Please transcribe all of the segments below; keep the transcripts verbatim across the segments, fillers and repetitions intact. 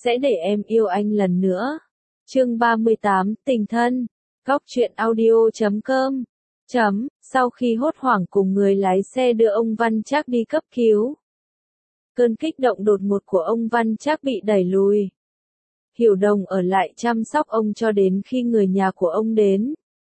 sẽ để em yêu anh lần nữa. Chương ba mươi tám, tình thân. Góc truyện audio chấm com. Chấm, sau khi hốt hoảng cùng người lái xe đưa ông Văn Trác đi cấp cứu. Cơn kích động đột ngột của ông Văn Trác bị đẩy lùi. Hiểu Đồng ở lại chăm sóc ông cho đến khi người nhà của ông đến.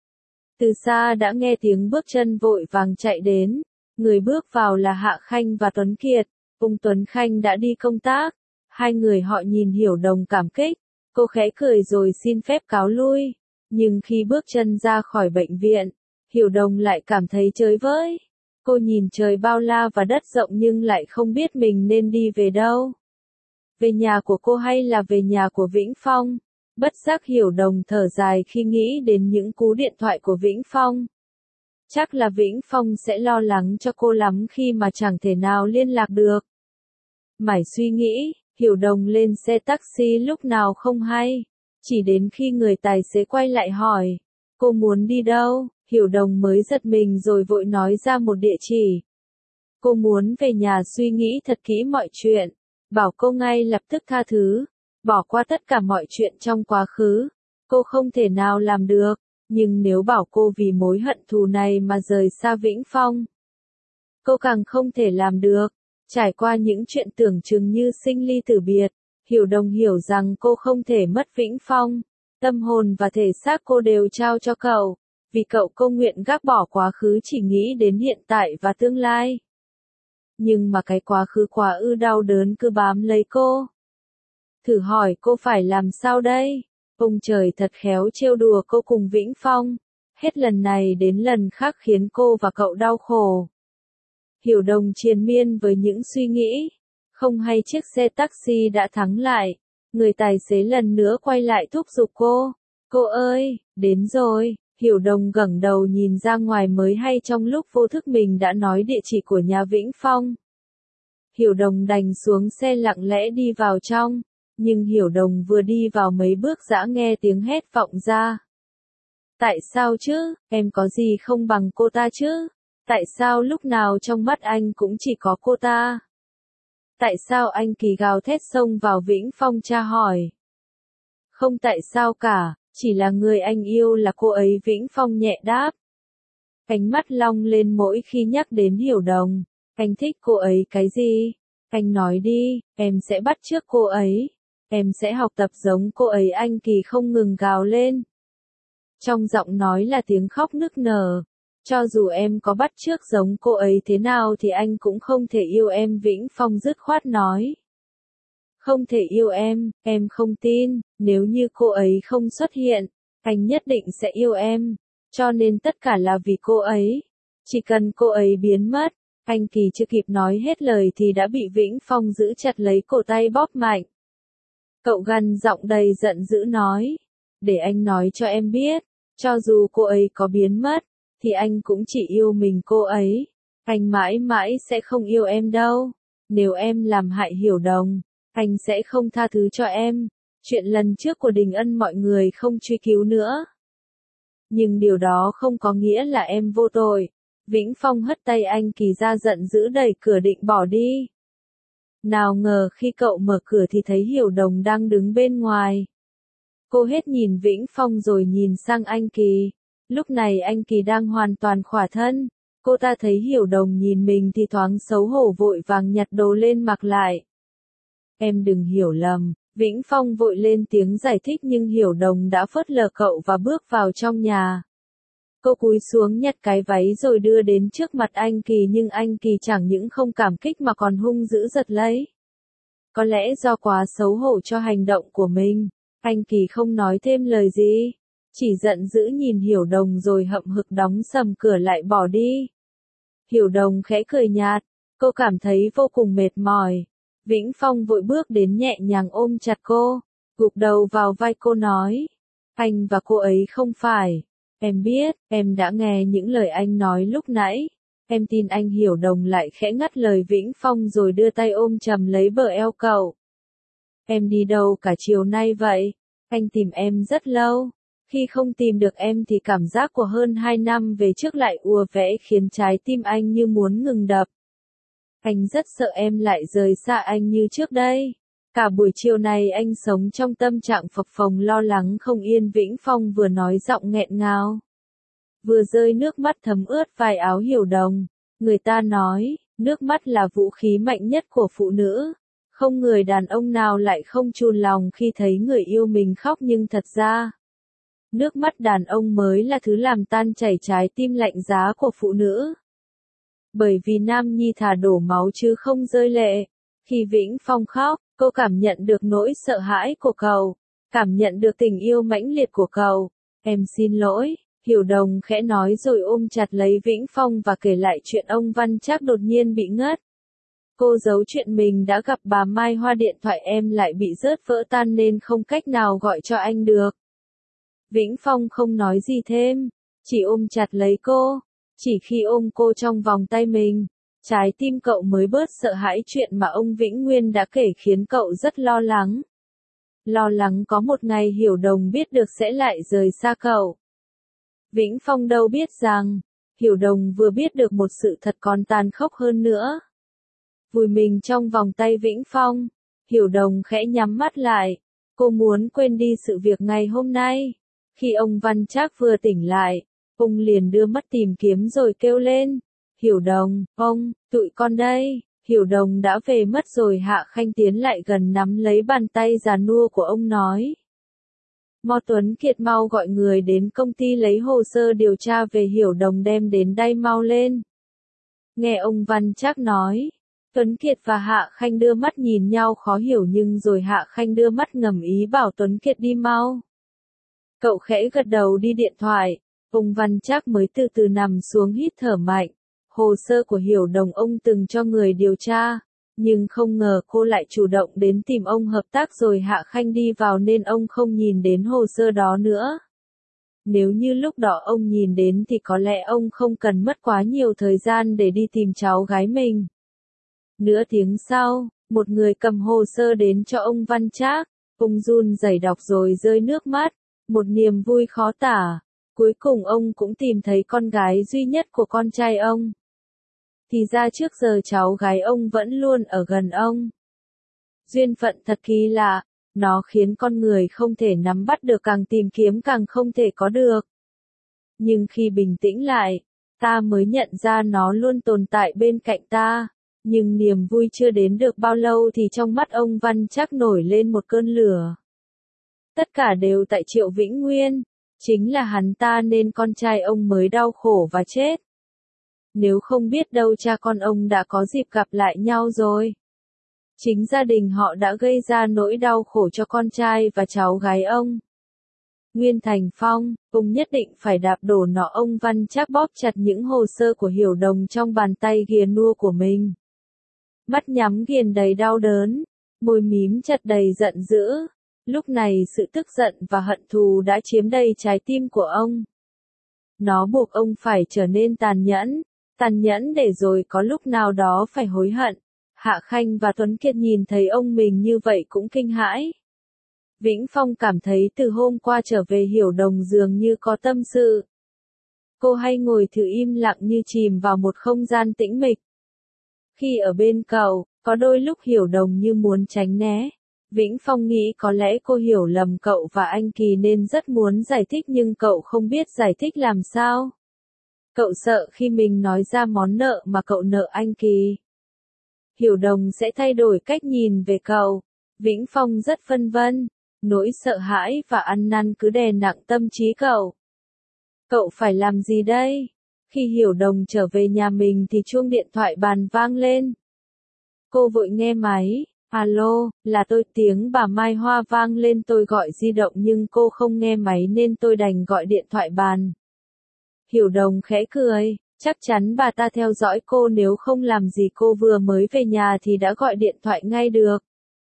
Từ xa đã nghe tiếng bước chân vội vàng chạy đến. Người bước vào là Hạ Khanh và Tuấn Kiệt. Ông Tuấn Khanh đã đi công tác. Hai người họ nhìn Hiểu Đồng cảm kích. Cô khẽ cười rồi xin phép cáo lui. Nhưng khi bước chân ra khỏi bệnh viện, Hiểu Đồng lại cảm thấy chới với. Cô nhìn trời bao la và đất rộng nhưng lại không biết mình nên đi về đâu. Về nhà của cô hay là về nhà của Vĩnh Phong? Bất giác Hiểu Đồng thở dài khi nghĩ đến những cú điện thoại của Vĩnh Phong. Chắc là Vĩnh Phong sẽ lo lắng cho cô lắm khi mà chẳng thể nào liên lạc được. Mải suy nghĩ, Hiểu Đồng lên xe taxi lúc nào không hay. Chỉ đến khi người tài xế quay lại hỏi, cô muốn đi đâu? Hiểu Đồng mới giật mình rồi vội nói ra một địa chỉ. Cô muốn về nhà suy nghĩ thật kỹ mọi chuyện, bảo cô ngay lập tức tha thứ, bỏ qua tất cả mọi chuyện trong quá khứ. Cô không thể nào làm được, nhưng nếu bảo cô vì mối hận thù này mà rời xa Vĩnh Phong, cô càng không thể làm được. Trải qua những chuyện tưởng chừng như sinh ly tử biệt, Hiểu Đồng hiểu rằng cô không thể mất Vĩnh Phong. Tâm hồn và thể xác cô đều trao cho cậu. Vì cậu cô nguyện gác bỏ quá khứ chỉ nghĩ đến hiện tại và tương lai. Nhưng mà cái quá khứ quá ư đau đớn cứ bám lấy cô. Thử hỏi cô phải làm sao đây? Ông trời thật khéo trêu đùa cô cùng Vĩnh Phong. Hết lần này đến lần khác khiến cô và cậu đau khổ. Hiểu Đồng triền miên với những suy nghĩ. Không hay chiếc xe taxi đã thắng lại. Người tài xế lần nữa quay lại thúc giục cô. Cô ơi, đến rồi. Hiểu Đồng ngẩng đầu nhìn ra ngoài mới hay trong lúc vô thức mình đã nói địa chỉ của nhà Vĩnh Phong. Hiểu Đồng đành xuống xe lặng lẽ đi vào trong. Nhưng Hiểu Đồng vừa đi vào mấy bước đã nghe tiếng hét vọng ra. Tại sao chứ, em có gì không bằng cô ta chứ? Tại sao lúc nào trong mắt anh cũng chỉ có cô ta? Tại sao anh Kỳ gào thét xông vào Vĩnh Phong tra hỏi? Không tại sao cả, chỉ là người anh yêu là cô ấy. Vĩnh Phong nhẹ đáp. Ánh mắt long lên mỗi khi nhắc đến Hiểu Đồng. Anh thích cô ấy cái gì? Anh nói đi, em sẽ bắt chước cô ấy. Em sẽ học tập giống cô ấy. Anh Kỳ không ngừng gào lên. Trong giọng nói là tiếng khóc nức nở. Cho dù em có bắt chước giống cô ấy thế nào thì anh cũng không thể yêu em. Vĩnh Phong dứt khoát nói. Không thể yêu em, em không tin, nếu như cô ấy không xuất hiện, anh nhất định sẽ yêu em. Cho nên tất cả là vì cô ấy. Chỉ cần cô ấy biến mất. Anh Kỳ chưa kịp nói hết lời thì đã bị Vĩnh Phong giữ chặt lấy cổ tay bóp mạnh. Cậu gằn giọng đầy giận dữ nói. Để anh nói cho em biết, cho dù cô ấy có biến mất, thì anh cũng chỉ yêu mình cô ấy. Anh mãi mãi sẽ không yêu em đâu. Nếu em làm hại Hiểu Đồng, anh sẽ không tha thứ cho em. Chuyện lần trước của Đình Ân mọi người không truy cứu nữa. Nhưng điều đó không có nghĩa là em vô tội. Vĩnh Phong hất tay anh Kỳ ra giận dữ đẩy cửa định bỏ đi. Nào ngờ khi cậu mở cửa thì thấy Hiểu Đồng đang đứng bên ngoài. Cô hết nhìn Vĩnh Phong rồi nhìn sang anh Kỳ. Lúc này anh Kỳ đang hoàn toàn khỏa thân. Cô ta thấy Hiểu Đồng nhìn mình thì thoáng xấu hổ vội vàng nhặt đồ lên mặc lại. Em đừng hiểu lầm, Vĩnh Phong vội lên tiếng giải thích nhưng Hiểu Đồng đã phớt lờ cậu và bước vào trong nhà. Cô cúi xuống nhặt cái váy rồi đưa đến trước mặt anh Kỳ nhưng anh Kỳ chẳng những không cảm kích mà còn hung dữ giật lấy. Có lẽ do quá xấu hổ cho hành động của mình, anh Kỳ không nói thêm lời gì. Chỉ giận dữ nhìn Hiểu Đồng rồi hậm hực đóng sầm cửa lại bỏ đi. Hiểu Đồng khẽ cười nhạt, cô cảm thấy vô cùng mệt mỏi. Vĩnh Phong vội bước đến nhẹ nhàng ôm chặt cô, gục đầu vào vai cô nói. Anh và cô ấy không phải. Em biết, em đã nghe những lời anh nói lúc nãy. Em tin anh. Hiểu Đồng lại khẽ ngắt lời Vĩnh Phong rồi đưa tay ôm chầm lấy bờ eo cậu. Em đi đâu cả chiều nay vậy? Anh tìm em rất lâu. Khi không tìm được em thì cảm giác của hơn hai năm về trước lại ùa về khiến trái tim anh như muốn ngừng đập. Anh rất sợ em lại rời xa anh như trước đây. Cả buổi chiều này anh sống trong tâm trạng phập phồng lo lắng không yên. Vĩnh Phong vừa nói giọng nghẹn ngào, vừa rơi nước mắt thấm ướt vai áo Hiểu Đồng. Người ta nói, nước mắt là vũ khí mạnh nhất của phụ nữ. Không người đàn ông nào lại không chùn lòng khi thấy người yêu mình khóc, nhưng thật ra, nước mắt đàn ông mới là thứ làm tan chảy trái tim lạnh giá của phụ nữ. Bởi vì nam nhi thà đổ máu chứ không rơi lệ. Khi Vĩnh Phong khóc, cô cảm nhận được nỗi sợ hãi của cậu, cảm nhận được tình yêu mãnh liệt của cậu. Em xin lỗi, Hiểu Đồng khẽ nói rồi ôm chặt lấy Vĩnh Phong và kể lại chuyện ông Văn Trác đột nhiên bị ngất. Cô giấu chuyện mình đã gặp bà Mai Hoa, điện thoại em lại bị rớt vỡ tan nên không cách nào gọi cho anh được. Vĩnh Phong không nói gì thêm, chỉ ôm chặt lấy cô. Chỉ khi ôm cô trong vòng tay mình, trái tim cậu mới bớt sợ hãi. Chuyện mà ông Vĩnh Nguyên đã kể khiến cậu rất lo lắng. Lo lắng có một ngày Hiểu Đồng biết được sẽ lại rời xa cậu. Vĩnh Phong đâu biết rằng, Hiểu Đồng vừa biết được một sự thật còn tàn khốc hơn nữa. Vùi mình trong vòng tay Vĩnh Phong, Hiểu Đồng khẽ nhắm mắt lại. Cô muốn quên đi sự việc ngày hôm nay. Khi ông Văn Trác vừa tỉnh lại, ông liền đưa mắt tìm kiếm rồi kêu lên. Hiểu Đồng, ông, tụi con đây. Hiểu Đồng đã về mất rồi. Hạ Khanh tiến lại gần nắm lấy bàn tay già nua của ông nói. Mo Tuấn Kiệt, mau gọi người đến công ty lấy hồ sơ điều tra về Hiểu Đồng đem đến đây mau lên. Nghe ông Văn Trác nói, Tuấn Kiệt và Hạ Khanh đưa mắt nhìn nhau khó hiểu, nhưng rồi Hạ Khanh đưa mắt ngầm ý bảo Tuấn Kiệt đi mau. Cậu khẽ gật đầu đi điện thoại, ông Văn Trác mới từ từ nằm xuống hít thở mạnh. Hồ sơ của Hiểu Đồng ông từng cho người điều tra, nhưng không ngờ cô lại chủ động đến tìm ông hợp tác rồi Hạ Khanh đi vào nên ông không nhìn đến hồ sơ đó nữa. Nếu như lúc đó ông nhìn đến thì có lẽ ông không cần mất quá nhiều thời gian để đi tìm cháu gái mình. Nửa tiếng sau, một người cầm hồ sơ đến cho ông Văn Trác, ông run rẩy đọc rồi rơi nước mắt, một niềm vui khó tả. Cuối cùng ông cũng tìm thấy con gái duy nhất của con trai ông. Thì ra trước giờ cháu gái ông vẫn luôn ở gần ông. Duyên phận thật kỳ lạ, nó khiến con người không thể nắm bắt được, càng tìm kiếm càng không thể có được. Nhưng khi bình tĩnh lại, ta mới nhận ra nó luôn tồn tại bên cạnh ta. Nhưng niềm vui chưa đến được bao lâu thì trong mắt ông Văn Trác nổi lên một cơn lửa. Tất cả đều tại Triệu Vĩnh Nguyên, chính là hắn ta nên con trai ông mới đau khổ và chết. Nếu không biết đâu cha con ông đã có dịp gặp lại nhau rồi. Chính gia đình họ đã gây ra nỗi đau khổ cho con trai và cháu gái ông. Nguyên Thành Phong, ông nhất định phải đạp đổ nó. Ông Văn Trác bóp chặt những hồ sơ của Hiểu Đồng trong bàn tay ghiền nua của mình. Mắt nhắm nghiền đầy đau đớn, môi mím chặt đầy giận dữ. Lúc này sự tức giận và hận thù đã chiếm đầy trái tim của ông. Nó buộc ông phải trở nên tàn nhẫn, tàn nhẫn để rồi có lúc nào đó phải hối hận. Hạ Khanh và Tuấn Kiệt nhìn thấy ông mình như vậy cũng kinh hãi. Vĩnh Phong cảm thấy từ hôm qua trở về Hiểu Đồng dường như có tâm sự. Cô hay ngồi thử im lặng như chìm vào một không gian tĩnh mịch. Khi ở bên cậu, có đôi lúc Hiểu Đồng như muốn tránh né. Vĩnh Phong nghĩ có lẽ cô hiểu lầm cậu và anh Kỳ nên rất muốn giải thích, nhưng cậu không biết giải thích làm sao. Cậu sợ khi mình nói ra món nợ mà cậu nợ anh Kỳ, Hiểu Đồng sẽ thay đổi cách nhìn về cậu. Vĩnh Phong rất phân vân, nỗi sợ hãi và ăn năn cứ đè nặng tâm trí cậu. Cậu phải làm gì đây? Khi Hiểu Đồng trở về nhà mình thì chuông điện thoại bàn vang lên. Cô vội nghe máy. Alo, là tôi. Tiếng bà Mai Hoa vang lên. Tôi gọi di động nhưng cô không nghe máy nên tôi đành gọi điện thoại bàn. Hiểu Đồng khẽ cười, chắc chắn bà ta theo dõi cô, nếu không làm gì cô vừa mới về nhà thì đã gọi điện thoại ngay được.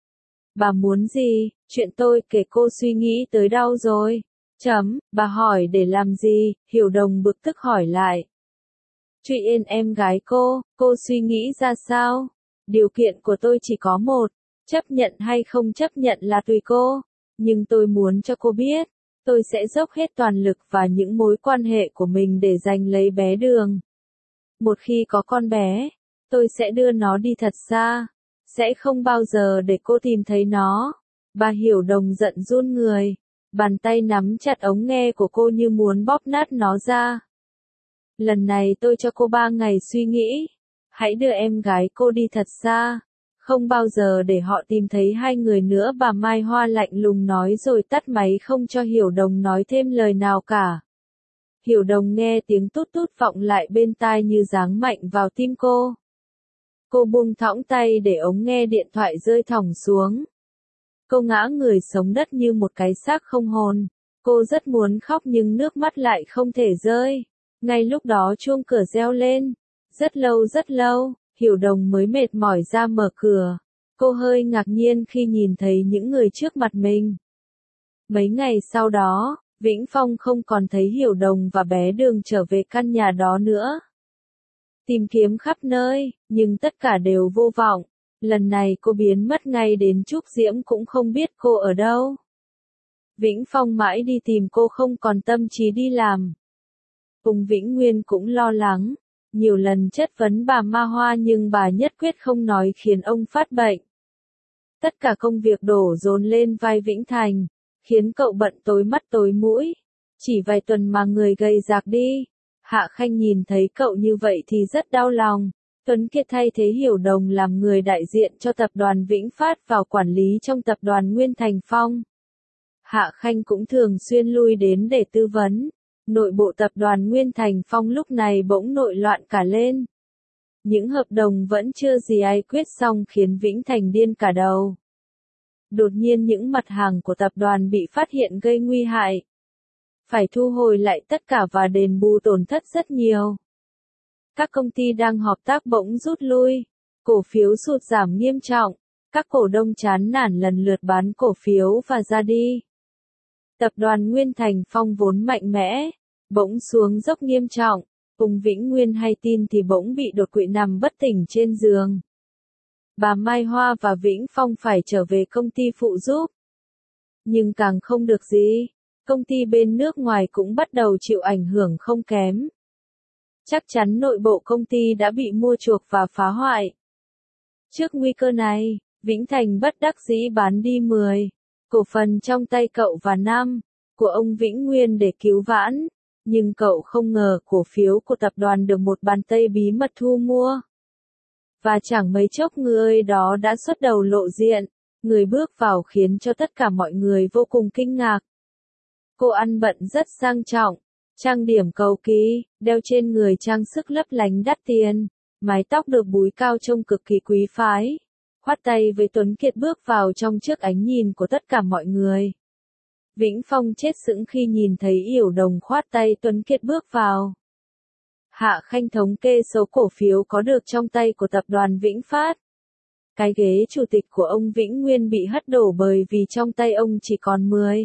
Bà muốn gì? Chuyện tôi kể cô suy nghĩ tới đâu rồi? Chấm, bà hỏi để làm gì? Hiểu Đồng bực tức hỏi lại. Chuyện yên em gái cô, cô suy nghĩ ra sao? Điều kiện của tôi chỉ có một, chấp nhận hay không chấp nhận là tùy cô. Nhưng tôi muốn cho cô biết, tôi sẽ dốc hết toàn lực và những mối quan hệ của mình để giành lấy bé Đường. Một khi có con bé, tôi sẽ đưa nó đi thật xa, sẽ không bao giờ để cô tìm thấy nó. Bà Hiểu Đồng giận run người, bàn tay nắm chặt ống nghe của cô như muốn bóp nát nó ra. Lần này tôi cho cô ba ngày suy nghĩ, hãy đưa em gái cô đi thật xa, không bao giờ để họ tìm thấy hai người nữa. Bà Mai Hoa lạnh lùng nói rồi tắt máy không cho Hiểu Đồng nói thêm lời nào cả. Hiểu Đồng nghe tiếng tút tút vọng lại bên tai như giáng mạnh vào tim cô. Cô buông thõng tay để ống nghe điện thoại rơi thõng xuống. Cô ngã người sống đất như một cái xác không hồn. Cô rất muốn khóc nhưng nước mắt lại không thể rơi. Ngay lúc đó chuông cửa reo lên. Rất lâu rất lâu, Hiểu Đồng mới mệt mỏi ra mở cửa. Cô hơi ngạc nhiên khi nhìn thấy những người trước mặt mình. Mấy ngày sau đó, Vĩnh Phong không còn thấy Hiểu Đồng và bé Đường trở về căn nhà đó nữa. Tìm kiếm khắp nơi, nhưng tất cả đều vô vọng. Lần này cô biến mất ngay đến Trúc Diễm cũng không biết cô ở đâu. Vĩnh Phong mãi đi tìm cô không còn tâm trí đi làm. Phùng Vĩnh Nguyên cũng lo lắng, nhiều lần chất vấn bà Ma Hoa nhưng bà nhất quyết không nói khiến ông phát bệnh. Tất cả công việc đổ dồn lên vai Vĩnh Thành, khiến cậu bận tối mắt tối mũi. Chỉ vài tuần mà người gầy rạc đi. Hạ Khanh nhìn thấy cậu như vậy thì rất đau lòng. Tuấn Kiệt thay thế Hiểu Đồng làm người đại diện cho tập đoàn Vĩnh Phát vào quản lý trong tập đoàn Nguyên Thành Phong. Hạ Khanh cũng thường xuyên lui đến để tư vấn. Nội bộ tập đoàn Nguyên Thành Phong lúc này bỗng nội loạn cả lên. Những hợp đồng vẫn chưa gì ai quyết xong khiến Vĩnh Thành điên cả đầu. Đột nhiên những mặt hàng của tập đoàn bị phát hiện gây nguy hại. Phải thu hồi lại tất cả và đền bù tổn thất rất nhiều. Các công ty đang hợp tác bỗng rút lui. Cổ phiếu sụt giảm nghiêm trọng. Các cổ đông chán nản lần lượt bán cổ phiếu và ra đi. Tập đoàn Nguyên Thành Phong vốn mạnh mẽ, bỗng xuống dốc nghiêm trọng. Phùng Vĩnh Nguyên hay tin thì bỗng bị đột quỵ nằm bất tỉnh trên giường. Bà Mai Hoa và Vĩnh Phong phải trở về công ty phụ giúp. Nhưng càng không được gì, công ty bên nước ngoài cũng bắt đầu chịu ảnh hưởng không kém. Chắc chắn nội bộ công ty đã bị mua chuộc và phá hoại. Trước nguy cơ này, Vĩnh Thành bất đắc dĩ bán đi mười cổ phần trong tay cậu và năm của ông Vĩnh Nguyên để cứu vãn. Nhưng cậu không ngờ cổ phiếu của tập đoàn được một bàn tay bí mật thu mua. Và chẳng mấy chốc người đó đã xuất đầu lộ diện. Người bước vào khiến cho tất cả mọi người vô cùng kinh ngạc. Cô ăn bận rất sang trọng, trang điểm cầu kỳ, đeo trên người trang sức lấp lánh đắt tiền, mái tóc được búi cao trông cực kỳ quý phái. Khoát tay với Tuấn Kiệt bước vào trong trước ánh nhìn của tất cả mọi người. Vĩnh Phong chết sững khi nhìn thấy Hiểu Đồng khoát tay Tuấn Kiệt bước vào. Hạ Khanh thống kê số cổ phiếu có được trong tay của tập đoàn Vĩnh Phát. Cái ghế chủ tịch của ông Vĩnh Nguyên bị hất đổ bởi vì trong tay ông chỉ còn mười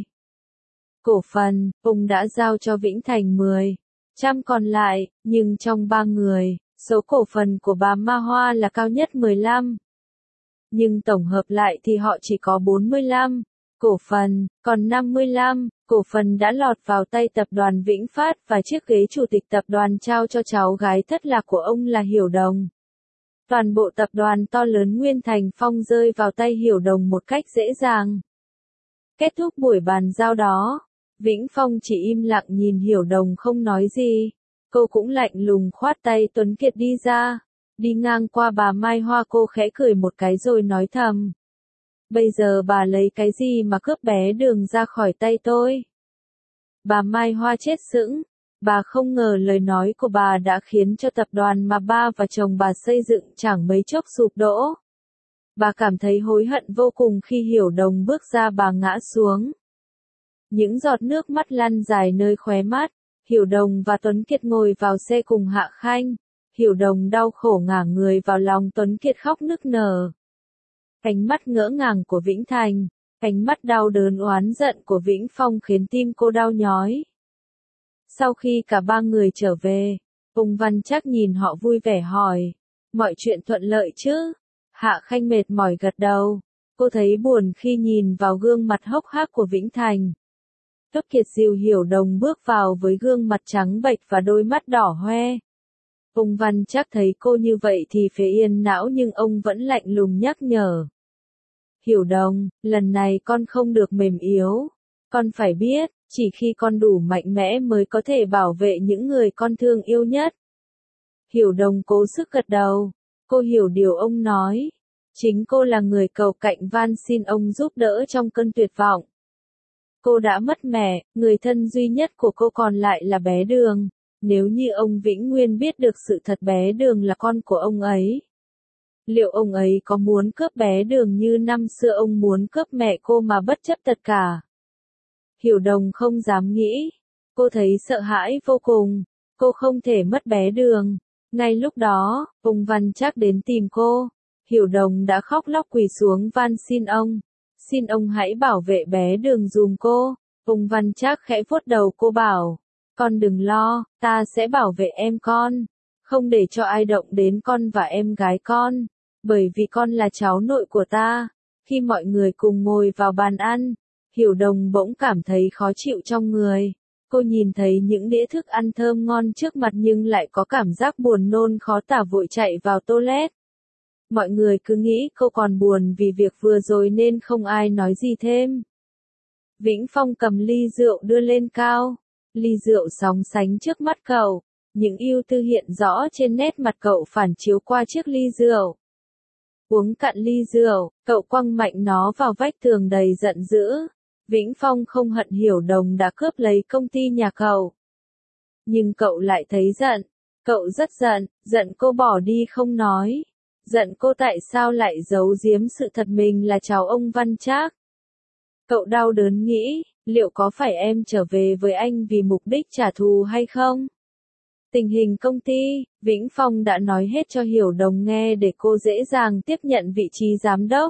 cổ phần, ông đã giao cho Vĩnh Thành mười trăm còn lại, nhưng trong ba người, số cổ phần của bà Ma Hoa là cao nhất mười lăm. Nhưng tổng hợp lại thì họ chỉ có bốn mươi lăm cổ phần, còn năm mươi lăm cổ phần đã lọt vào tay tập đoàn Vĩnh Phát và chiếc ghế chủ tịch tập đoàn trao cho cháu gái thất lạc của ông là Hiểu Đồng. Toàn bộ tập đoàn to lớn Nguyên Thành Phong rơi vào tay Hiểu Đồng một cách dễ dàng. Kết thúc buổi bàn giao đó, Vĩnh Phong chỉ im lặng nhìn Hiểu Đồng không nói gì. Cô cũng lạnh lùng khoát tay Tuấn Kiệt đi ra. Đi ngang qua bà Mai Hoa cô khẽ cười một cái rồi nói thầm. Bây giờ bà lấy cái gì mà cướp bé Đường ra khỏi tay tôi? Bà Mai Hoa chết sững. Bà không ngờ lời nói của bà đã khiến cho tập đoàn mà ba và chồng bà xây dựng chẳng mấy chốc sụp đổ. Bà cảm thấy hối hận vô cùng khi Hiểu Đồng bước ra bà ngã xuống. Những giọt nước mắt lăn dài nơi khóe mắt. Hiểu Đồng và Tuấn Kiệt ngồi vào xe cùng Hạ Khanh. Hiểu Đồng đau khổ ngả người vào lòng Tuấn Kiệt khóc nức nở. Ánh mắt ngỡ ngàng của Vĩnh Thành, ánh mắt đau đớn oán giận của Vĩnh Phong khiến tim cô đau nhói. Sau khi cả ba người trở về, Phùng Văn Trác nhìn họ vui vẻ hỏi, mọi chuyện thuận lợi chứ? Hạ Khanh mệt mỏi gật đầu, cô thấy buồn khi nhìn vào gương mặt hốc hác của Vĩnh Thành. Tuấn Kiệt dìu Hiểu Đồng bước vào với gương mặt trắng bệch và đôi mắt đỏ hoe. Ông Văn Trác thấy cô như vậy thì phế yên não nhưng ông vẫn lạnh lùng nhắc nhở. Hiểu Đồng, lần này con không được mềm yếu. Con phải biết, chỉ khi con đủ mạnh mẽ mới có thể bảo vệ những người con thương yêu nhất. Hiểu Đồng cố sức gật đầu. Cô hiểu điều ông nói. Chính cô là người cầu cạnh van xin ông giúp đỡ trong cơn tuyệt vọng. Cô đã mất mẹ, người thân duy nhất của cô còn lại là bé Đường. Nếu như ông Vĩnh Nguyên biết được sự thật bé Đường là con của ông ấy, liệu ông ấy có muốn cướp bé Đường như năm xưa ông muốn cướp mẹ cô mà bất chấp tất cả? Hiểu Đồng không dám nghĩ. Cô thấy sợ hãi vô cùng. Cô không thể mất bé Đường. Ngay lúc đó, ông Văn Trác đến tìm cô. Hiểu Đồng đã khóc lóc quỳ xuống van xin ông. Xin ông hãy bảo vệ bé Đường giùm cô. Ông Văn Trác khẽ vuốt đầu cô bảo. Con đừng lo, ta sẽ bảo vệ em con. Không để cho ai động đến con và em gái con. Bởi vì con là cháu nội của ta. Khi mọi người cùng ngồi vào bàn ăn, Hiểu Đồng bỗng cảm thấy khó chịu trong người. Cô nhìn thấy những đĩa thức ăn thơm ngon trước mặt nhưng lại có cảm giác buồn nôn khó tả vội chạy vào toilet. Mọi người cứ nghĩ cô còn buồn vì việc vừa rồi nên không ai nói gì thêm. Vĩnh Phong cầm ly rượu đưa lên cao. Ly rượu sóng sánh trước mắt cậu. Những ưu tư hiện rõ trên nét mặt cậu phản chiếu qua chiếc ly rượu. Uống cạn ly rượu, cậu quăng mạnh nó vào vách tường đầy giận dữ. Vĩnh Phong không hận Hiểu Đồng đã cướp lấy công ty nhà cậu. Nhưng cậu lại thấy giận. Cậu rất giận, giận cô bỏ đi không nói. Giận cô tại sao lại giấu giếm sự thật mình là cháu ông Văn Trác. Cậu đau đớn nghĩ, liệu có phải em trở về với anh vì mục đích trả thù hay không? Tình hình công ty, Vĩnh Phong đã nói hết cho Hiểu Đồng nghe để cô dễ dàng tiếp nhận vị trí giám đốc.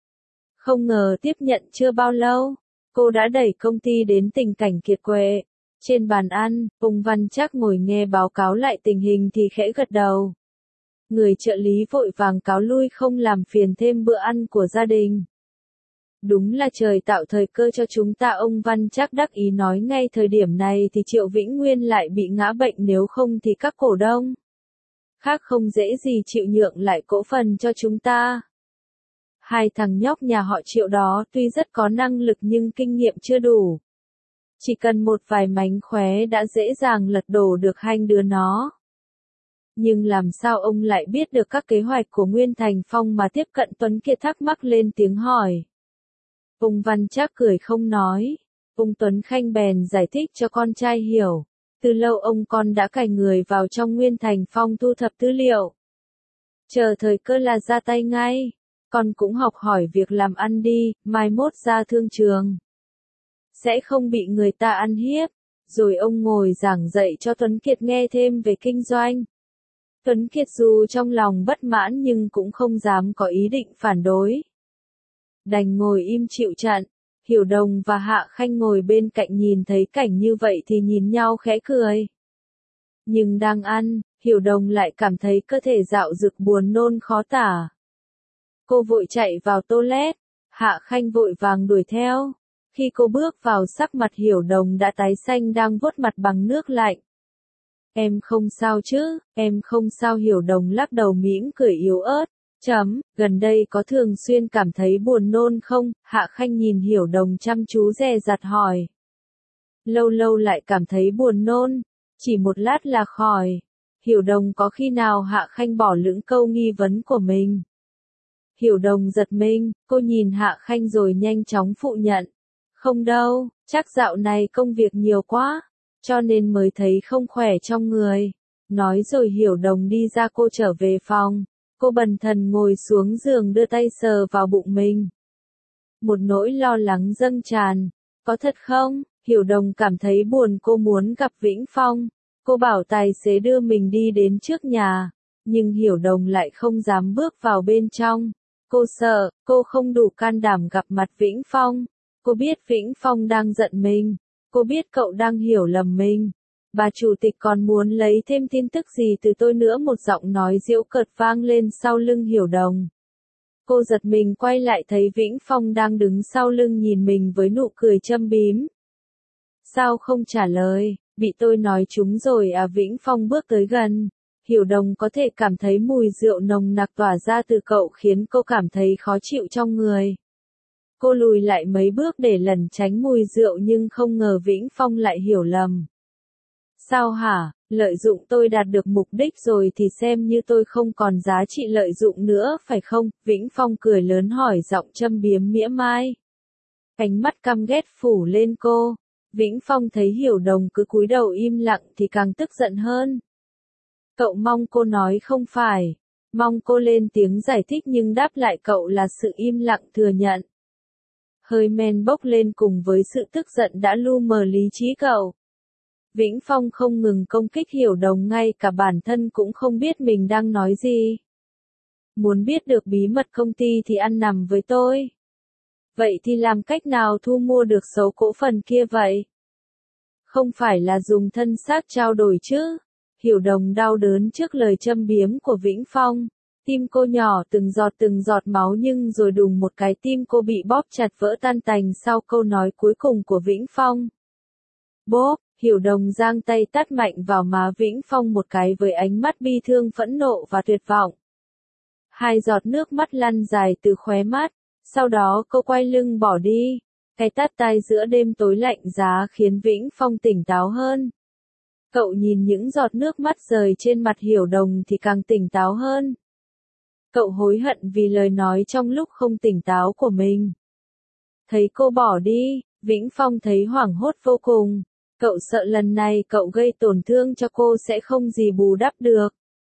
Không ngờ tiếp nhận chưa bao lâu, cô đã đẩy công ty đến tình cảnh kiệt quệ. Trên bàn ăn, ông Văn Trác ngồi nghe báo cáo lại tình hình thì khẽ gật đầu. Người trợ lý vội vàng cáo lui không làm phiền thêm bữa ăn của gia đình. Đúng là trời tạo thời cơ cho chúng ta, ông Văn Trác đắc ý nói. Ngay thời điểm này thì Triệu Vĩnh Nguyên lại bị ngã bệnh, nếu không thì các cổ đông khác không dễ gì chịu nhượng lại cổ phần cho chúng ta. Hai thằng nhóc nhà họ Triệu đó tuy rất có năng lực nhưng kinh nghiệm chưa đủ. Chỉ cần một vài mánh khóe đã dễ dàng lật đổ được hai đứa nó. Nhưng làm sao ông lại biết được các kế hoạch của Nguyên Thành Phong mà tiếp cận? Tuấn Kiệt thắc mắc lên tiếng hỏi. Ông Văn Trác cười không nói. Ông Tuấn Khanh bèn giải thích cho con trai hiểu. Từ lâu ông con đã cài người vào trong Nguyên Thành Phong thu thập tư liệu. Chờ thời cơ là ra tay ngay. Con cũng học hỏi việc làm ăn đi, mai mốt ra thương trường sẽ không bị người ta ăn hiếp. Rồi ông ngồi giảng dạy cho Tuấn Kiệt nghe thêm về kinh doanh. Tuấn Kiệt dù trong lòng bất mãn nhưng cũng không dám có ý định phản đối. Đành ngồi im chịu trận. Hiểu Đồng và Hạ Khanh ngồi bên cạnh nhìn thấy cảnh như vậy thì nhìn nhau khẽ cười. Nhưng đang ăn, Hiểu Đồng lại cảm thấy cơ thể dạo dực buồn nôn khó tả. Cô vội chạy vào toilet. Hạ Khanh vội vàng đuổi theo. Khi cô bước vào, sắc mặt Hiểu Đồng đã tái xanh, đang vuốt mặt bằng nước lạnh. Em không sao chứ? Em không sao. Hiểu Đồng lắc đầu mỉm cười yếu ớt. Chấm, gần đây có thường xuyên cảm thấy buồn nôn không? Hạ Khanh nhìn Hiểu Đồng chăm chú dè dặt hỏi. Lâu lâu lại cảm thấy buồn nôn, chỉ một lát là khỏi. Hiểu Đồng có khi nào? Hạ Khanh bỏ lửng câu nghi vấn của mình. Hiểu Đồng giật mình, cô nhìn Hạ Khanh rồi nhanh chóng phụ nhận. Không đâu, chắc dạo này công việc nhiều quá, cho nên mới thấy không khỏe trong người. Nói rồi Hiểu Đồng đi ra. Cô trở về phòng. Cô bần thần ngồi xuống giường đưa tay sờ vào bụng mình. Một nỗi lo lắng dâng tràn. Có thật không? Hiểu Đồng cảm thấy buồn. Cô muốn gặp Vĩnh Phong. Cô bảo tài xế đưa mình đi đến trước nhà. Nhưng Hiểu Đồng lại không dám bước vào bên trong. Cô sợ, cô không đủ can đảm gặp mặt Vĩnh Phong. Cô biết Vĩnh Phong đang giận mình. Cô biết cậu đang hiểu lầm mình. Bà chủ tịch còn muốn lấy thêm tin tức gì từ tôi nữa? Một giọng nói giễu cợt vang lên sau lưng Hiểu Đồng. Cô giật mình quay lại thấy Vĩnh Phong đang đứng sau lưng nhìn mình với nụ cười châm biếm. Sao không trả lời? Bị tôi nói trúng rồi à? Vĩnh Phong bước tới gần. Hiểu Đồng có thể cảm thấy mùi rượu nồng nặc tỏa ra từ cậu khiến cô cảm thấy khó chịu trong người. Cô lùi lại mấy bước để lẩn tránh mùi rượu nhưng không ngờ Vĩnh Phong lại hiểu lầm. Sao hả, lợi dụng tôi đạt được mục đích rồi thì xem như tôi không còn giá trị lợi dụng nữa phải không? Vĩnh Phong cười lớn hỏi giọng châm biếm mỉa mai. Ánh mắt căm ghét phủ lên cô. Vĩnh Phong thấy Hiểu Đồng cứ cúi đầu im lặng thì càng tức giận hơn. Cậu mong cô nói không phải. Mong cô lên tiếng giải thích nhưng đáp lại cậu là sự im lặng thừa nhận. Hơi men bốc lên cùng với sự tức giận đã lu mờ lý trí cậu. Vĩnh Phong không ngừng công kích Hiểu Đồng, ngay cả bản thân cũng không biết mình đang nói gì. Muốn biết được bí mật công ty thì ăn nằm với tôi. Vậy thì làm cách nào thu mua được số cổ phần kia vậy? Không phải là dùng thân xác trao đổi chứ? Hiểu Đồng đau đớn trước lời châm biếm của Vĩnh Phong. Tim cô nhỏ từng giọt từng giọt máu nhưng rồi đùng một cái tim cô bị bóp chặt vỡ tan tành sau câu nói cuối cùng của Vĩnh Phong. Bốp, Hiểu Đồng giang tay tát mạnh vào má Vĩnh Phong một cái với ánh mắt bi thương phẫn nộ và tuyệt vọng. Hai giọt nước mắt lăn dài từ khóe mắt, sau đó cô quay lưng bỏ đi. Cái tát tai giữa đêm tối lạnh giá khiến Vĩnh Phong tỉnh táo hơn. Cậu nhìn những giọt nước mắt rơi trên mặt Hiểu Đồng thì càng tỉnh táo hơn. Cậu hối hận vì lời nói trong lúc không tỉnh táo của mình. Thấy cô bỏ đi, Vĩnh Phong thấy hoảng hốt vô cùng. Cậu sợ lần này cậu gây tổn thương cho cô sẽ không gì bù đắp được.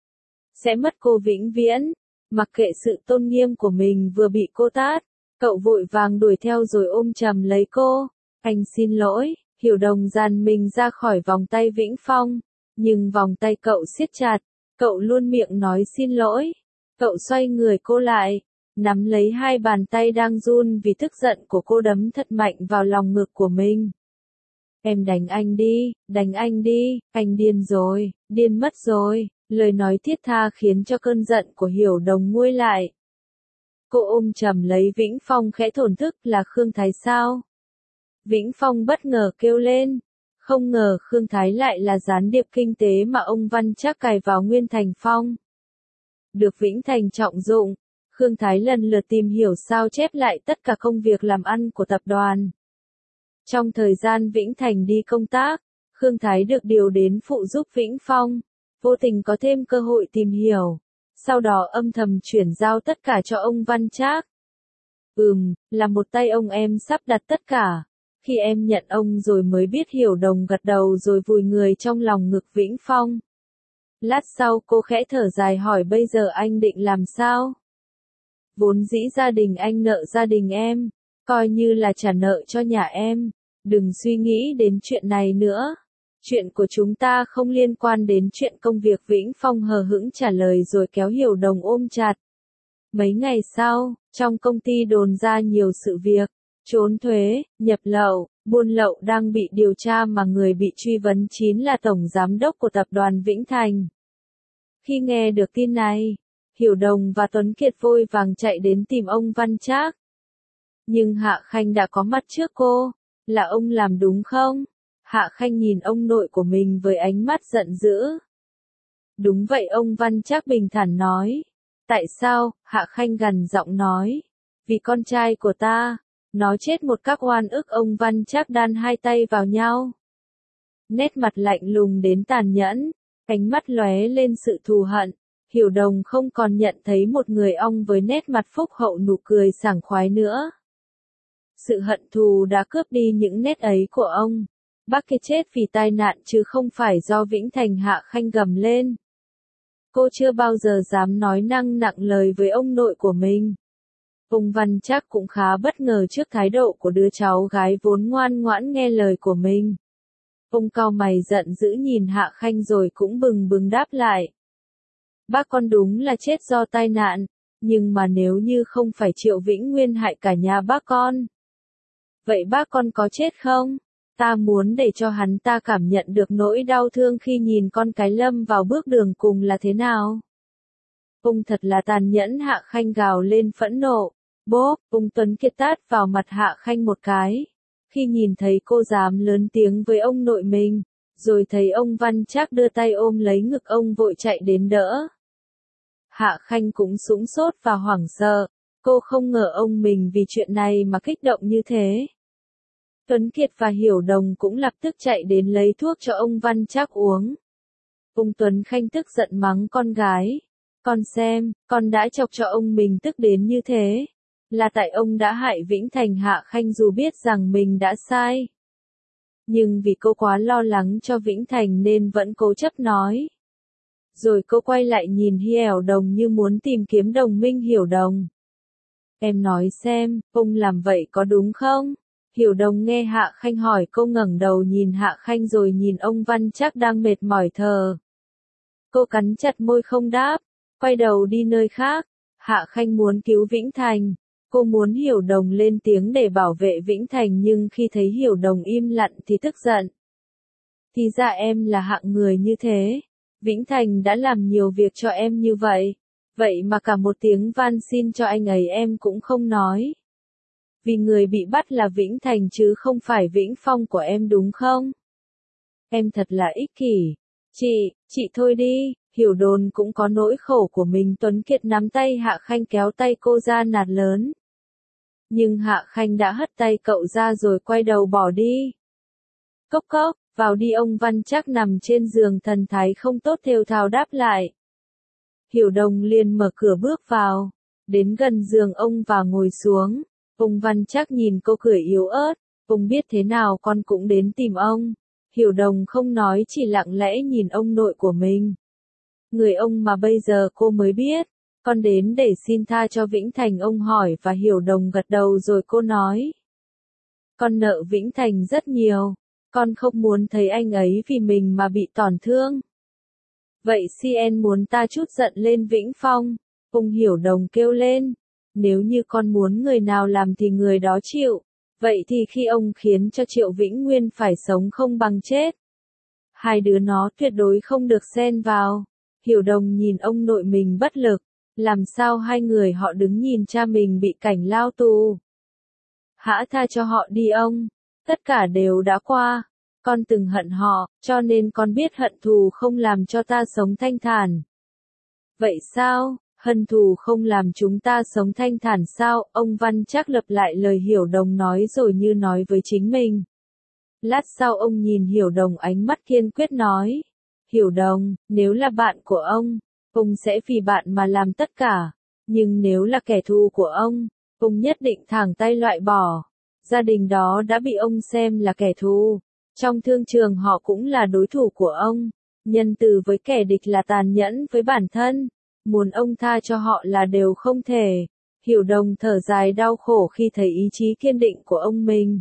Sẽ mất cô vĩnh viễn. Mặc kệ sự tôn nghiêm của mình vừa bị cô tát, cậu vội vàng đuổi theo rồi ôm chầm lấy cô. Anh xin lỗi, Hiểu Đồng dàn mình ra khỏi vòng tay Vĩnh Phong. Nhưng vòng tay cậu siết chặt, cậu luôn miệng nói xin lỗi. Cậu xoay người cô lại, nắm lấy hai bàn tay đang run vì tức giận của cô đấm thật mạnh vào lòng ngực của mình. Em đánh anh đi, đánh anh đi, anh điên rồi, điên mất rồi. Lời nói thiết tha khiến cho cơn giận của Hiểu Đồng nguôi lại. Cô ôm chầm lấy Vĩnh Phong khẽ thổn thức, là Khương Thái sao? Vĩnh Phong bất ngờ kêu lên. Không ngờ Khương Thái lại là gián điệp kinh tế mà ông Văn Trác cài vào Nguyên Thành Phong. Được Vĩnh Thành trọng dụng, Khương Thái lần lượt tìm hiểu sao chép lại tất cả công việc làm ăn của tập đoàn. Trong thời gian Vĩnh Thành đi công tác, Khương Thái được điều đến phụ giúp Vĩnh Phong, vô tình có thêm cơ hội tìm hiểu, sau đó âm thầm chuyển giao tất cả cho ông Văn Trác. Ừm, là một tay ông em sắp đặt tất cả. Khi em nhận ông rồi mới biết. Hiểu Đồng gật đầu rồi vùi người trong lòng ngực Vĩnh Phong. Lát sau cô khẽ thở dài hỏi bây giờ anh định làm sao? Vốn dĩ gia đình anh nợ gia đình em, coi như là trả nợ cho nhà em. Đừng suy nghĩ đến chuyện này nữa. Chuyện của chúng ta không liên quan đến chuyện công việc. Vĩnh Phong hờ hững trả lời rồi kéo Hiểu Đồng ôm chặt. Mấy ngày sau, trong công ty đồn ra nhiều sự việc. Trốn thuế, nhập lậu, buôn lậu đang bị điều tra mà người bị truy vấn chính là tổng giám đốc của tập đoàn Vĩnh Thành. Khi nghe được tin này, Hiểu Đồng và Tuấn Kiệt vội vàng chạy đến tìm ông Văn Trác. Nhưng Hạ Khanh đã có mặt trước cô. Là ông làm đúng không? Hạ Khanh nhìn ông nội của mình với ánh mắt giận dữ. Đúng vậy, ông Văn Trác bình thản nói. Tại sao? Hạ Khanh gằn giọng nói. Vì con trai của ta. Nó chết một cách oan ức. Ông Văn Trác đan hai tay vào nhau. Nét mặt lạnh lùng đến tàn nhẫn. Ánh mắt lóe lên sự thù hận. Hiểu Đồng không còn nhận thấy một người ong với nét mặt phúc hậu nụ cười sảng khoái nữa. Sự hận thù đã cướp đi những nét ấy của ông. Bác kia chết vì tai nạn chứ không phải do Vĩnh Thành. Hạ Khanh gầm lên. Cô chưa bao giờ dám nói năng nặng lời với ông nội của mình. Ông Văn Trác cũng khá bất ngờ trước thái độ của đứa cháu gái vốn ngoan ngoãn nghe lời của mình. Ông cau mày giận dữ nhìn Hạ Khanh rồi cũng bừng bừng đáp lại. Bác con đúng là chết do tai nạn, nhưng mà nếu như không phải Triệu Vĩnh Nguyên hại cả nhà bác con. Vậy bác con có chết không? Ta muốn để cho hắn ta cảm nhận được nỗi đau thương khi nhìn con cái lâm vào bước đường cùng là thế nào. Ông thật là tàn nhẫn. Hạ Khanh gào lên phẫn nộ. Bốp, ông Tuấn Kiệt tát vào mặt Hạ Khanh một cái. Khi nhìn thấy cô dám lớn tiếng với ông nội mình, rồi thấy ông Văn Trác đưa tay ôm lấy ngực ông vội chạy đến đỡ. Hạ Khanh cũng sũng sốt và hoảng sợ, cô không ngờ ông mình vì chuyện này mà kích động như thế. Tuấn Kiệt và Hiểu Đồng cũng lập tức chạy đến lấy thuốc cho ông Văn Trác uống. Ông Tuấn Khanh tức giận mắng con gái. Con xem, con đã chọc cho ông mình tức đến như thế. Là tại ông đã hại Vĩnh Thành. Hạ Khanh dù biết rằng mình đã sai. Nhưng vì cô quá lo lắng cho Vĩnh Thành nên vẫn cố chấp nói. Rồi cô quay lại nhìn Hiểu Đồng như muốn tìm kiếm đồng minh. Hiểu Đồng, em nói xem, ông làm vậy có đúng không? Hiểu Đồng nghe Hạ Khanh hỏi cô ngẩng đầu nhìn Hạ Khanh rồi nhìn ông Văn Trác đang mệt mỏi thờ. Cô cắn chặt môi không đáp, quay đầu đi nơi khác. Hạ Khanh muốn cứu Vĩnh Thành. Cô muốn Hiểu Đồng lên tiếng để bảo vệ Vĩnh Thành nhưng khi thấy Hiểu Đồng im lặng thì tức giận. Thì ra em là hạng người như thế. Vĩnh Thành đã làm nhiều việc cho em như vậy. Vậy mà cả một tiếng van xin cho anh ấy em cũng không nói. Vì người bị bắt là Vĩnh Thành chứ không phải Vĩnh Phong của em đúng không? Em thật là ích kỷ. Chị, chị thôi đi. Hiểu Đồn cũng có nỗi khổ của mình. Tuấn Kiệt nắm tay Hạ Khanh kéo tay cô ra nạt lớn. Nhưng Hạ Khanh đã hất tay cậu ra rồi quay đầu bỏ đi. Cốc cốc, vào đi. Ông Văn Trác nằm trên giường thần thái không tốt thều thào đáp lại. Hiểu Đồng liền mở cửa bước vào. Đến gần giường ông và ngồi xuống. Ông Văn Trác nhìn cô cười yếu ớt. Ông biết thế nào con cũng đến tìm ông. Hiểu Đồng không nói chỉ lặng lẽ nhìn ông nội của mình. Người ông mà bây giờ cô mới biết. Con đến để xin tha cho Vĩnh Thành. Ông hỏi và Hiểu Đồng gật đầu rồi cô nói. Con nợ Vĩnh Thành rất nhiều. Con không muốn thấy anh ấy vì mình mà bị tổn thương. Vậy xê en muốn ta chút giận lên Vĩnh Phong. Ông Hiểu Đồng kêu lên. Nếu như con muốn người nào làm thì người đó chịu. Vậy thì khi ông khiến cho Triệu Vĩnh Nguyên phải sống không bằng chết. Hai đứa nó tuyệt đối không được xen vào. Hiểu Đồng nhìn ông nội mình bất lực. Làm sao hai người họ đứng nhìn cha mình bị cảnh lao tù. Hãy tha cho họ đi ông. Tất cả đều đã qua. Con từng hận họ, cho nên con biết hận thù không làm cho ta sống thanh thản. Vậy sao? Hận thù không làm chúng ta sống thanh thản sao? Ông Văn Trác lặp lại lời Hiểu Đồng nói rồi như nói với chính mình. Lát sau ông nhìn Hiểu Đồng ánh mắt kiên quyết nói. Hiểu Đồng, nếu là bạn của ông, ông sẽ vì bạn mà làm tất cả. Nhưng nếu là kẻ thù của ông, ông nhất định thẳng tay loại bỏ. Gia đình đó đã bị ông xem là kẻ thù. Trong thương trường họ cũng là đối thủ của ông. Nhân từ với kẻ địch là tàn nhẫn với bản thân. Muốn ông tha cho họ là đều không thể. Hiểu Đồng thở dài đau khổ khi thấy ý chí kiên định của ông mình.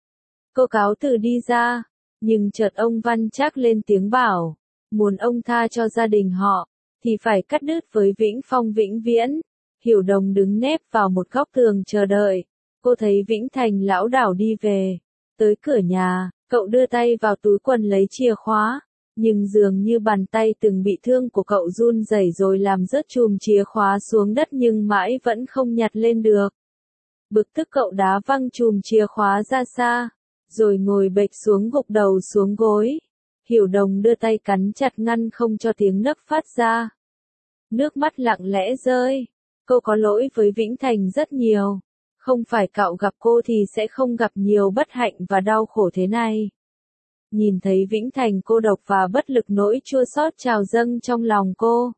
Cô cáo từ đi ra. Nhưng chợt ông Văn Trác lên tiếng bảo. Muốn ông tha cho gia đình họ, thì phải cắt đứt với Vĩnh Phong vĩnh viễn. Hiểu Đồng đứng nép vào một góc tường chờ đợi. Cô thấy Vĩnh Thành lão đảo đi về. Tới cửa nhà, cậu đưa tay vào túi quần lấy chìa khóa. Nhưng dường như bàn tay từng bị thương của cậu run rẩy rồi làm rớt chùm chìa khóa xuống đất nhưng mãi vẫn không nhặt lên được. Bực tức cậu đá văng chùm chìa khóa ra xa. Rồi ngồi bệt xuống gục đầu xuống gối. Hiểu Đồng đưa tay cắn chặt ngăn không cho tiếng nấc phát ra. Nước mắt lặng lẽ rơi. Cô có lỗi với Vĩnh Thành rất nhiều. Không phải cậu gặp cô thì sẽ không gặp nhiều bất hạnh và đau khổ thế này. Nhìn thấy Vĩnh Thành cô độc và bất lực nỗi chua xót trào dâng trong lòng cô.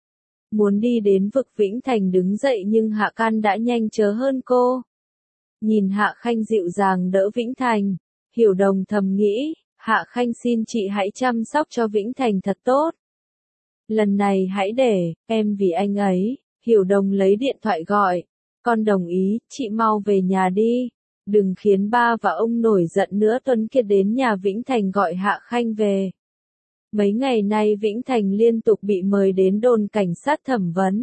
Muốn đi đến vực Vĩnh Thành đứng dậy nhưng Hạ Can đã nhanh chớ hơn cô. Nhìn Hạ Khanh dịu dàng đỡ Vĩnh Thành. Hiểu Đồng thầm nghĩ. Hạ Khanh xin chị hãy chăm sóc cho Vĩnh Thành thật tốt. Lần này hãy để, em vì anh ấy. Hiểu Đồng lấy điện thoại gọi. Con đồng ý, chị mau về nhà đi. Đừng khiến ba và ông nổi giận nữa. Tuấn Kiệt đến nhà Vĩnh Thành gọi Hạ Khanh về. Mấy ngày nay Vĩnh Thành liên tục bị mời đến đồn cảnh sát thẩm vấn.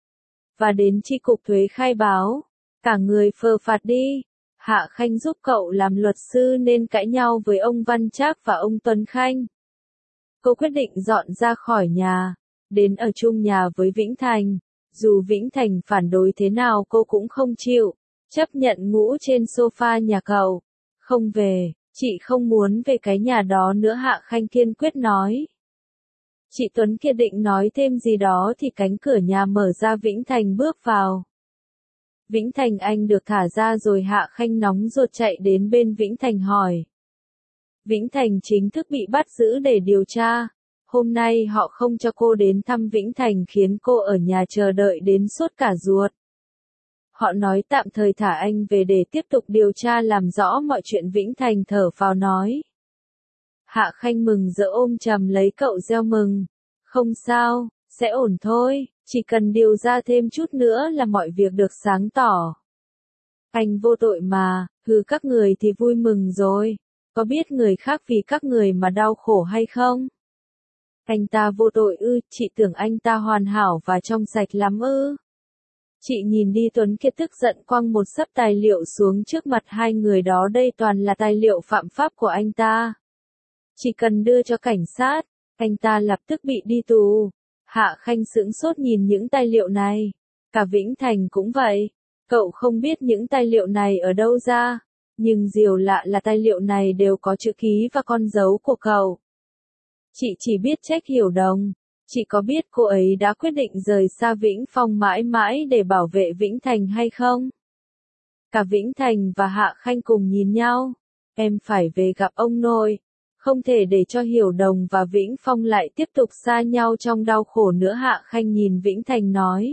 Và đến chi cục thuế khai báo. Cả người phờ phạt đi. Hạ Khanh giúp cậu làm luật sư nên cãi nhau với ông Văn Trác và ông Tuấn Khanh. Cô quyết định dọn ra khỏi nhà. Đến ở chung nhà với Vĩnh Thành. Dù Vĩnh Thành phản đối thế nào cô cũng không chịu. Chấp nhận ngủ trên sofa nhà cậu. Không về. Chị không muốn về cái nhà đó nữa, Hạ Khanh kiên quyết nói. Chị Tuấn Kiệt định nói thêm gì đó thì cánh cửa nhà mở ra, Vĩnh Thành bước vào. Vĩnh Thành anh được thả ra rồi, Hạ Khanh nóng ruột chạy đến bên Vĩnh Thành hỏi. Vĩnh Thành chính thức bị bắt giữ để điều tra. Hôm nay họ không cho cô đến thăm Vĩnh Thành khiến cô ở nhà chờ đợi đến sốt cả ruột. Họ nói tạm thời thả anh về để tiếp tục điều tra làm rõ mọi chuyện, Vĩnh Thành thở phào nói. Hạ Khanh mừng rỡ ôm chầm lấy cậu reo mừng. Không sao, sẽ ổn thôi, chỉ cần điều ra thêm chút nữa là mọi việc được sáng tỏ. Anh vô tội mà, hừ, các người thì vui mừng rồi. Có biết người khác vì các người mà đau khổ hay không? Anh ta vô tội ư? Chị tưởng anh ta hoàn hảo và trong sạch lắm ư? Chị nhìn đi, Tuấn Kiệt tức giận quăng một xấp tài liệu xuống trước mặt hai người đó, đây toàn là tài liệu phạm pháp của anh ta. Chỉ cần đưa cho cảnh sát, anh ta lập tức bị đi tù. Hạ Khanh sững sốt nhìn những tài liệu này. Cả Vĩnh Thành cũng vậy. Cậu không biết những tài liệu này ở đâu ra. Nhưng điều lạ là tài liệu này đều có chữ ký và con dấu của cậu. Chị chỉ biết trách Hiểu Đồng. Chị có biết cô ấy đã quyết định rời xa Vĩnh Phong mãi mãi để bảo vệ Vĩnh Thành hay không? Cả Vĩnh Thành và Hạ Khanh cùng nhìn nhau. Em phải về gặp ông nội. Không thể để cho Hiểu Đồng và Vĩnh Phong lại tiếp tục xa nhau trong đau khổ nữa, Hạ Khanh nhìn Vĩnh Thành nói.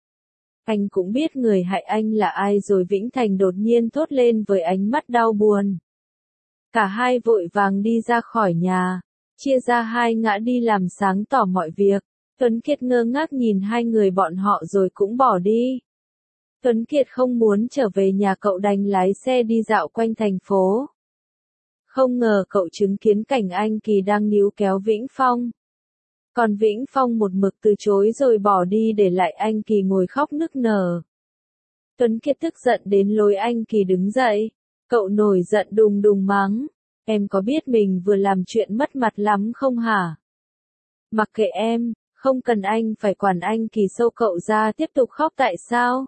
Anh cũng biết người hại anh là ai rồi, Vĩnh Thành đột nhiên thốt lên với ánh mắt đau buồn. Cả hai vội vàng đi ra khỏi nhà, chia ra hai ngã đi làm sáng tỏ mọi việc. Tuấn Kiệt ngơ ngác nhìn hai người bọn họ rồi cũng bỏ đi. Tuấn Kiệt không muốn trở về nhà, cậu đành lái xe đi dạo quanh thành phố. Không ngờ cậu chứng kiến cảnh anh Kỳ đang níu kéo Vĩnh Phong. Còn Vĩnh Phong một mực từ chối rồi bỏ đi để lại anh Kỳ ngồi khóc nức nở. Tuấn Kiệt tức giận đến lôi anh Kỳ đứng dậy. Cậu nổi giận đùng đùng mắng. Em có biết mình vừa làm chuyện mất mặt lắm không hả? Mặc kệ em, không cần anh phải quản. Anh Kỳ sâu cậu ra tiếp tục khóc. Tại sao?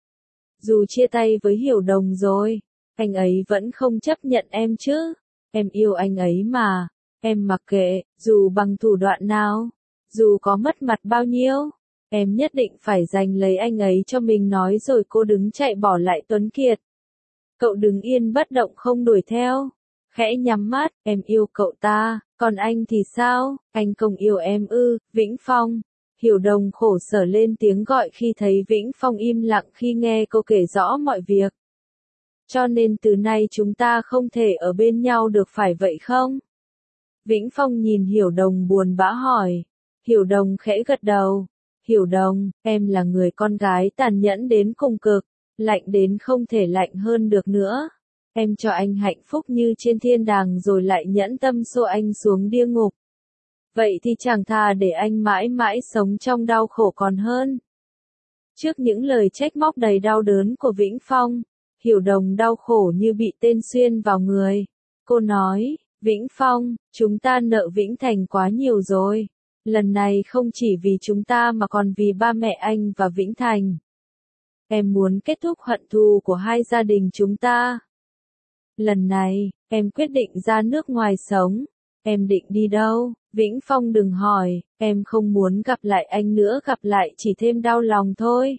Dù chia tay với Hiểu Đồng rồi, anh ấy vẫn không chấp nhận em chứ. Em yêu anh ấy mà. Em mặc kệ, dù bằng thủ đoạn nào, dù có mất mặt bao nhiêu, em nhất định phải giành lấy anh ấy cho mình, nói rồi cô đứng chạy bỏ lại Tuấn Kiệt. Cậu đứng yên bất động không đuổi theo, khẽ nhắm mắt. Em yêu cậu ta, còn anh thì sao? Anh không yêu em ư? Vĩnh Phong. Hiểu Đồng khổ sở lên tiếng gọi khi thấy Vĩnh Phong im lặng khi nghe cô kể rõ mọi việc. Cho nên từ nay chúng ta không thể ở bên nhau được, phải vậy không? Vĩnh Phong nhìn Hiểu Đồng buồn bã hỏi. Hiểu Đồng khẽ gật đầu. Hiểu Đồng, em là người con gái tàn nhẫn đến cùng cực, lạnh đến không thể lạnh hơn được nữa. Em cho anh hạnh phúc như trên thiên đàng rồi lại nhẫn tâm xô anh xuống địa ngục. Vậy thì chẳng thà để anh mãi mãi sống trong đau khổ còn hơn. Trước những lời trách móc đầy đau đớn của Vĩnh Phong, Hiểu Đồng đau khổ như bị tên xuyên vào người. Cô nói, Vĩnh Phong, chúng ta nợ Vĩnh Thành quá nhiều rồi. Lần này không chỉ vì chúng ta mà còn vì ba mẹ anh và Vĩnh Thành. Em muốn kết thúc hận thù của hai gia đình chúng ta. Lần này, em quyết định ra nước ngoài sống. Em định đi đâu? Vĩnh Phong đừng hỏi, em không muốn gặp lại anh nữa, gặp lại chỉ thêm đau lòng thôi.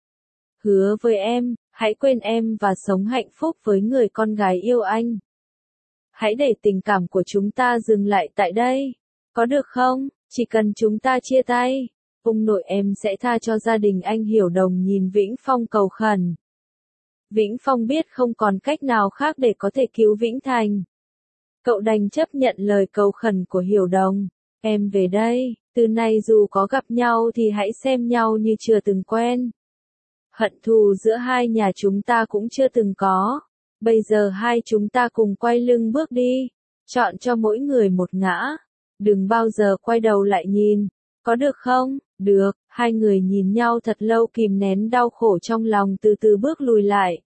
Hứa với em, hãy quên em và sống hạnh phúc với người con gái yêu anh. Hãy để tình cảm của chúng ta dừng lại tại đây. Có được không? Chỉ cần chúng ta chia tay, ông nội em sẽ tha cho gia đình anh. Hiểu Đồng nhìn Vĩnh Phong cầu khẩn. Vĩnh Phong biết không còn cách nào khác để có thể cứu Vĩnh Thành. Cậu đành chấp nhận lời cầu khẩn của Hiểu Đồng. Em về đây, từ nay dù có gặp nhau thì hãy xem nhau như chưa từng quen. Hận thù giữa hai nhà chúng ta cũng chưa từng có. Bây giờ hai chúng ta cùng quay lưng bước đi. Chọn cho mỗi người một ngã. Đừng bao giờ quay đầu lại nhìn. Có được không? Được. Hai người nhìn nhau thật lâu, kìm nén đau khổ trong lòng, từ từ bước lùi lại.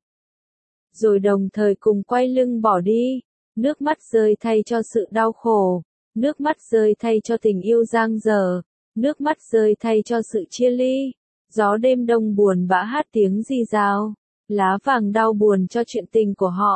Rồi đồng thời cùng quay lưng bỏ đi. Nước mắt rơi thay cho sự đau khổ. Nước mắt rơi thay cho tình yêu dang dở. Nước mắt rơi thay cho sự chia ly. Gió đêm đông buồn bã hát tiếng rì rào. Lá vàng đau buồn cho chuyện tình của họ.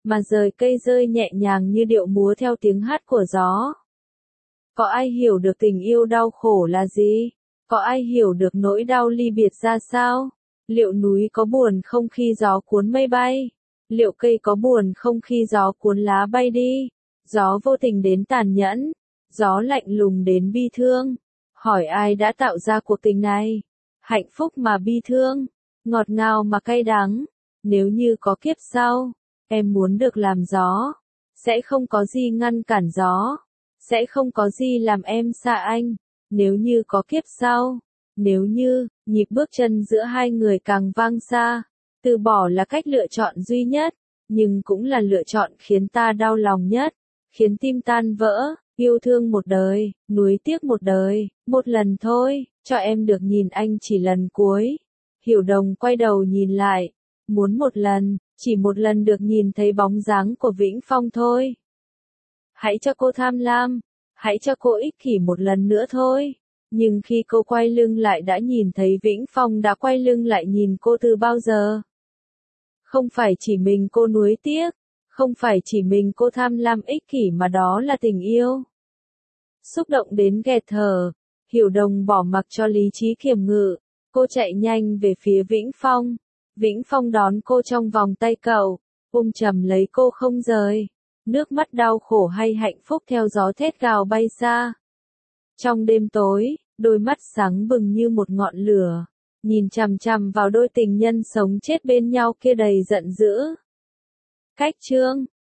mà rời cây rơi nhẹ nhàng như điệu múa theo tiếng hát của gió. Có ai hiểu được tình yêu đau khổ là gì? Có ai hiểu được nỗi đau ly biệt ra sao? Liệu núi có buồn không khi gió cuốn mây bay? Liệu cây có buồn không khi gió cuốn lá bay đi? Gió vô tình đến tàn nhẫn, gió lạnh lùng đến bi thương. Hỏi ai đã tạo ra cuộc tình này? Hạnh phúc mà bi thương, ngọt ngào mà cay đắng. Nếu như có kiếp sau, em muốn được làm gió, sẽ không có gì ngăn cản gió, sẽ không có gì làm em xa anh. Nếu như có kiếp sau, nếu như, nhịp bước chân giữa hai người càng vang xa, từ bỏ là cách lựa chọn duy nhất, nhưng cũng là lựa chọn khiến ta đau lòng nhất, khiến tim tan vỡ. Yêu thương một đời, nuối tiếc một đời, một lần thôi, cho em được nhìn anh chỉ lần cuối. Hiểu Đồng quay đầu nhìn lại, muốn một lần, chỉ một lần được nhìn thấy bóng dáng của Vĩnh Phong thôi. Hãy cho cô tham lam, hãy cho cô ích kỷ một lần nữa thôi. Nhưng khi cô quay lưng lại đã nhìn thấy Vĩnh Phong đã quay lưng lại nhìn cô từ bao giờ. Không phải chỉ mình cô nuối tiếc, không phải chỉ mình cô tham lam ích kỷ mà đó là tình yêu. Xúc động đến nghẹt thở, Hiểu Đồng bỏ mặc cho lý trí kiềm ngự, cô chạy nhanh về phía Vĩnh Phong. Vĩnh Phong đón cô trong vòng tay cậu, ôm chầm lấy cô không rời. Nước mắt đau khổ hay hạnh phúc theo gió thét gào bay xa. Trong đêm tối, đôi mắt sáng bừng như một ngọn lửa, nhìn chằm chằm vào đôi tình nhân sống chết bên nhau kia đầy giận dữ. Cách chương